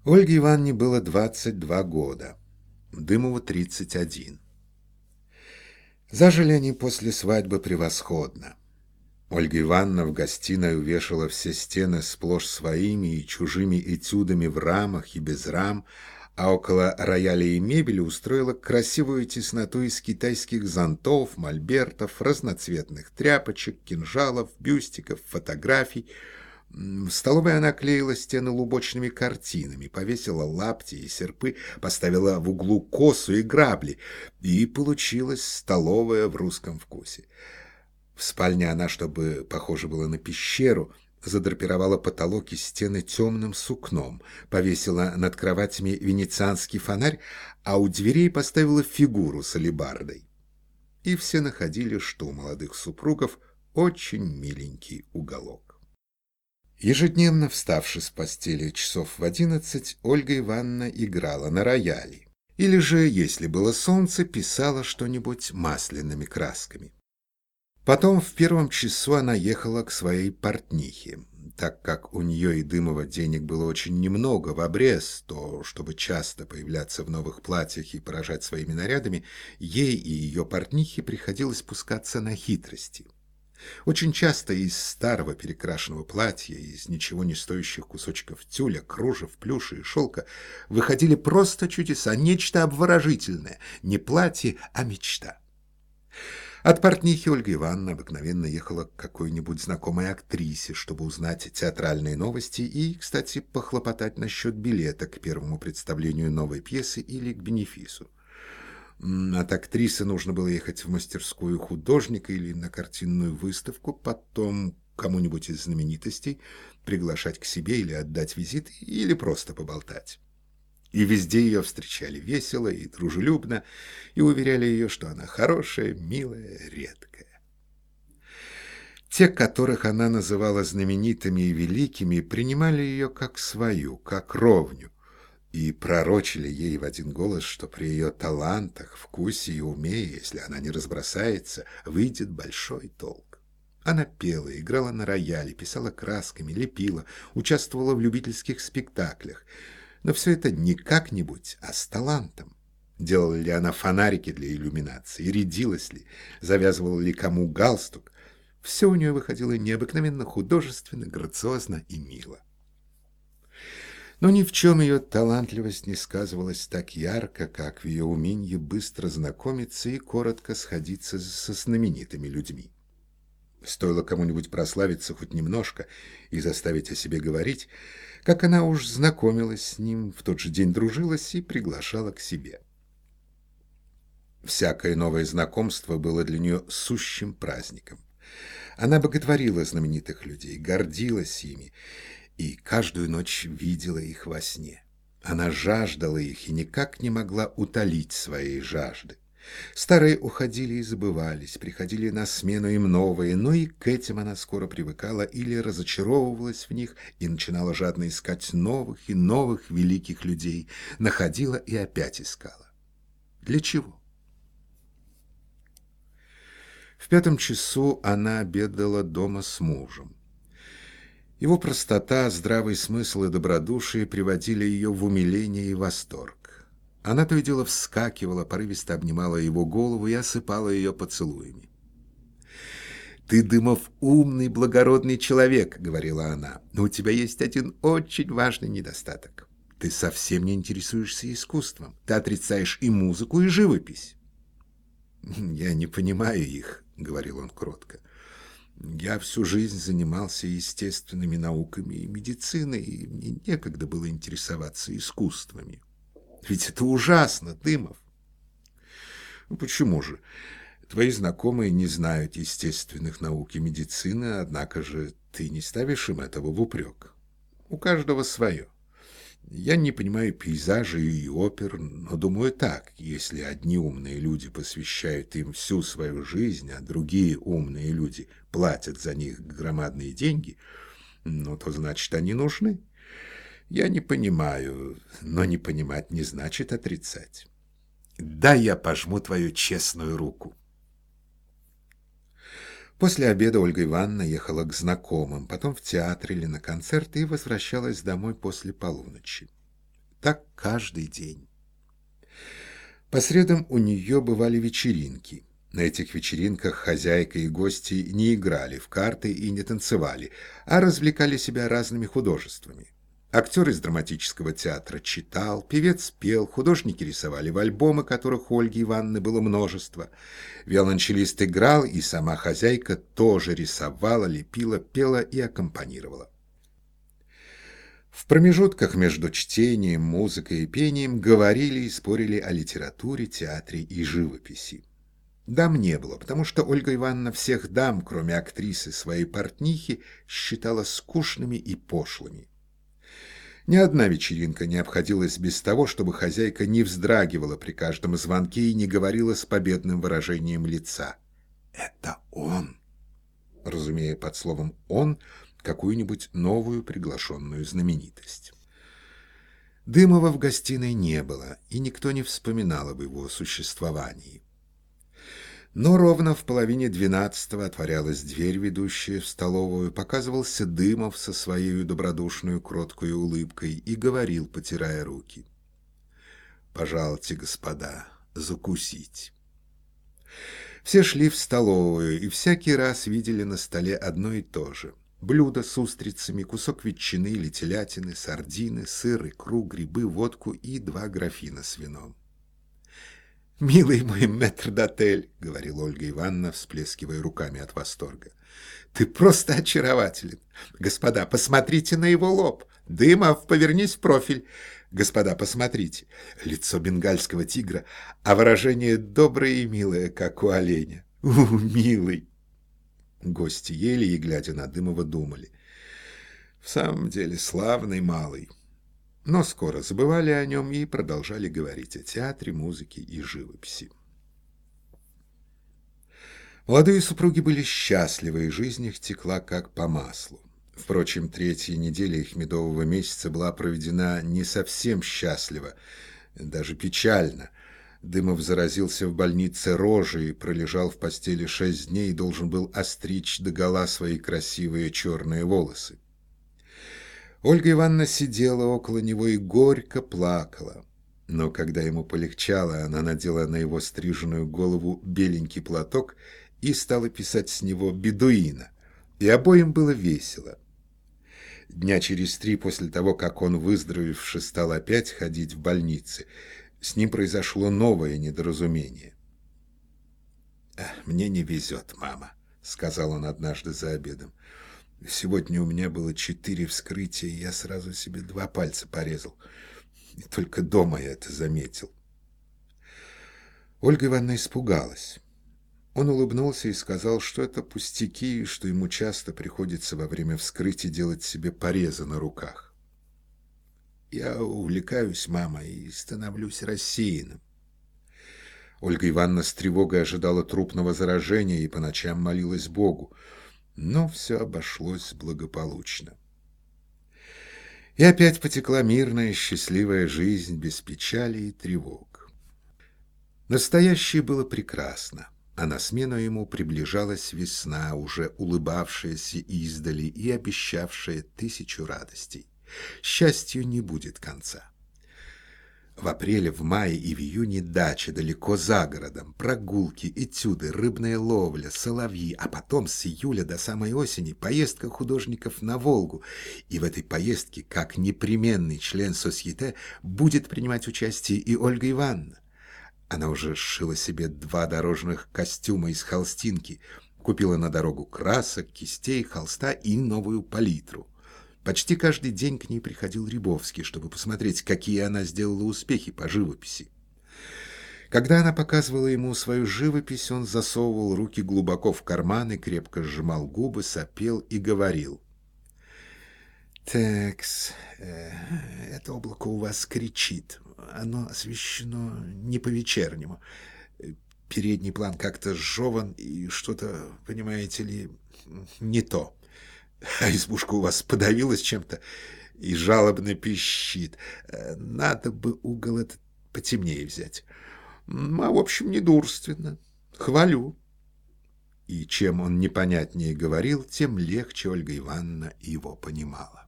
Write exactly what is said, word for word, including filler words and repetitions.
Ольге Ивановне было двадцать два года, Дымову тридцать один. Зажили они после свадьбы превосходно. Ольга Ивановна в гостиной увешала все стены сплошь своими и чужими этюдами в рамах и без рам, а около рояля и мебели устроила красивую тесноту из китайских зонтов, мольбертов, разноцветных тряпочек, кинжалов, бюстиков, фотографий. В столовой она клеила стены лубочными картинами, повесила лапти и серпы, поставила в углу косу и грабли, и получилась столовая в русском вкусе. В спальне она, чтобы похоже было на пещеру, задрапировала потолок и стены темным сукном, повесила над кроватями венецианский фонарь, а у дверей поставила фигуру с алебардой. И все находили, что у молодых супругов очень миленький уголок. Ежедневно, вставши с постели часов в одиннадцать, Ольга Ивановна играла на рояле. Или же, если было солнце, писала что-нибудь масляными красками. Потом в первом часу она ехала к своей портнихе. Так как у нее и Дымова денег было очень немного в обрез, то, чтобы часто появляться в новых платьях и поражать своими нарядами, ей и ее портнихе приходилось пускаться на хитрости. Очень часто из старого перекрашенного платья, из ничего не стоящих кусочков тюля, кружев, плюша и шелка выходили просто чудеса, нечто обворожительное, не платье, а мечта. От портнихи Ольга Ивановна обыкновенно ехала к какой-нибудь знакомой актрисе, чтобы узнать театральные новости и, кстати, похлопотать насчет билета к первому представлению новой пьесы или к бенефису. От актрисы нужно было ехать в мастерскую художника или на картинную выставку, потом кому-нибудь из знаменитостей приглашать к себе или отдать визит, или просто поболтать. И везде ее встречали весело и дружелюбно, и уверяли ее, что она хорошая, милая, редкая. Те, которых она называла знаменитыми и великими, принимали ее как свою, как ровню, и пророчили ей в один голос, что при ее талантах, вкусе и уме, если она не разбросается, выйдет большой толк. Она пела, играла на рояле, писала красками, лепила, участвовала в любительских спектаклях. Но все это не как-нибудь, а с талантом. Делала ли она фонарики для иллюминации, рядилась ли, завязывала ли кому галстук. Все у нее выходило необыкновенно художественно, грациозно и мило. Но ни в чем ее талантливость не сказывалась так ярко, как в ее умении быстро знакомиться и коротко сходиться со знаменитыми людьми. Стоило кому-нибудь прославиться хоть немножко и заставить о себе говорить, как она уж знакомилась с ним, в тот же день дружилась и приглашала к себе. Всякое новое знакомство было для нее сущим праздником. Она боготворила знаменитых людей, гордилась ими, и каждую ночь видела их во сне. Она жаждала их и никак не могла утолить своей жажды. Старые уходили и забывались, приходили на смену им новые, но и к этим она скоро привыкала или разочаровывалась в них и начинала жадно искать новых и новых великих людей, находила и опять искала. Для чего? В пятом часу она обедала дома с мужем. Его простота, здравый смысл и добродушие приводили ее в умиление и восторг. Она то и дело вскакивала, порывисто обнимала его голову и осыпала ее поцелуями. «Ты, Дымов, умный, благородный человек», — говорила она, — «но у тебя есть один очень важный недостаток. Ты совсем не интересуешься искусством. Ты отрицаешь и музыку, и живопись». «Я не понимаю их», — говорил он кротко. «Я всю жизнь занимался естественными науками и медициной, и мне некогда было интересоваться искусствами. Ведь это ужасно, Дымов». «Ну, почему же? Твои знакомые не знают естественных наук и медицины, однако же ты не ставишь им этого в упрек. У каждого свое. Я не понимаю пейзажей и опер, но думаю так: если одни умные люди посвящают им всю свою жизнь, а другие умные люди платят за них громадные деньги, ну, то значит, они нужны. Я не понимаю, но не понимать не значит отрицать. Дай я пожму твою честную руку». После обеда Ольга Ивановна ехала к знакомым, потом в театр или на концерт и возвращалась домой после полуночи. Так каждый день. По средам у нее бывали вечеринки. На этих вечеринках хозяйка и гости не играли в карты и не танцевали, а развлекали себя разными художествами. Актер из драматического театра читал, певец пел, художники рисовали в альбомы, которых у Ольги Ивановны было множество. Виолончелист играл, и сама хозяйка тоже рисовала, лепила, пела и аккомпанировала. В промежутках между чтением, музыкой и пением говорили и спорили о литературе, театре и живописи. Дам не было, потому что Ольга Ивановна всех дам, кроме актрисы своей портнихи, считала скучными и пошлыми. Ни одна вечеринка не обходилась без того, чтобы хозяйка не вздрагивала при каждом звонке и не говорила с победным выражением лица. «Это он!» разумея под словом «он» какую-нибудь новую приглашенную знаменитость. Дымова в гостиной не было, и никто не вспоминал об его существовании. Но ровно в половине двенадцатого отворялась дверь, ведущая в столовую, показывался Дымов со своей добродушной кроткой улыбкой и говорил, потирая руки: «Пожалуйте, господа, закусить». Все шли в столовую и всякий раз видели на столе одно и то же: блюдо с устрицами, кусок ветчины или телятины, сардины, сыр, икру, грибы, водку и два графина с вином. «Милый мой метрдотель», — говорила Ольга Ивановна, всплескивая руками от восторга, — «ты просто очарователен. Господа, посмотрите на его лоб. Дымов, повернись в профиль. Господа, посмотрите. Лицо бенгальского тигра, а выражение доброе и милое, как у оленя. У, милый!» Гости ели и, глядя на Дымова, думали: «В самом деле славный малый». Но скоро забывали о нем и продолжали говорить о театре, музыке и живописи. Молодые супруги были счастливы, и жизнь их текла как по маслу. Впрочем, третья неделя их медового месяца была проведена не совсем счастливо, даже печально. Дымов заразился в больнице рожей, пролежал в постели шесть дней и должен был остричь догола свои красивые черные волосы. Ольга Ивановна сидела около него и горько плакала. Но когда ему полегчало, она надела на его стриженную голову беленький платок и стала писать с него бедуина, и обоим было весело. Дня через три после того, как он, выздоровевши, стал опять ходить в больнице, с ним произошло новое недоразумение. «Мне не везет, мама», — сказал он однажды за обедом. «Сегодня у меня было четыре вскрытия, и я сразу себе два пальца порезал. И только дома я это заметил». Ольга Ивановна испугалась. Он улыбнулся и сказал, что это пустяки, и что ему часто приходится во время вскрытия делать себе порезы на руках. «Я увлекаюсь, мама, и становлюсь рассеянным». Ольга Ивановна с тревогой ожидала трупного заражения и по ночам молилась Богу. Но все обошлось благополучно. И опять потекла мирная, счастливая жизнь, без печали и тревог. Настоящее было прекрасно, а на смену ему приближалась весна, уже улыбавшаяся издали и обещавшая тысячу радостей. Счастью не будет конца. В апреле, в мае и в июне дача далеко за городом, прогулки, этюды, рыбная ловля, соловьи, а потом с июля до самой осени поездка художников на Волгу. И в этой поездке, как непременный член сосьете, будет принимать участие и Ольга Ивановна. Она уже сшила себе два дорожных костюма из холстинки, купила на дорогу красок, кистей, холста и новую палитру. Почти каждый день к ней приходил Рябовский, чтобы посмотреть, какие она сделала успехи по живописи. Когда она показывала ему свою живопись, он засовывал руки глубоко в карманы, крепко сжимал губы, сопел и говорил: «Такс, э, это облако у вас кричит. Оно освещено не по-вечернему. Передний план как-то сжеван, и что-то, понимаете ли, не то. А избушка у вас подавилась чем-то и жалобно пищит. Надо бы угол этот потемнее взять. А в общем, недурственно. Хвалю». И чем он непонятнее говорил, тем легче Ольга Ивановна его понимала.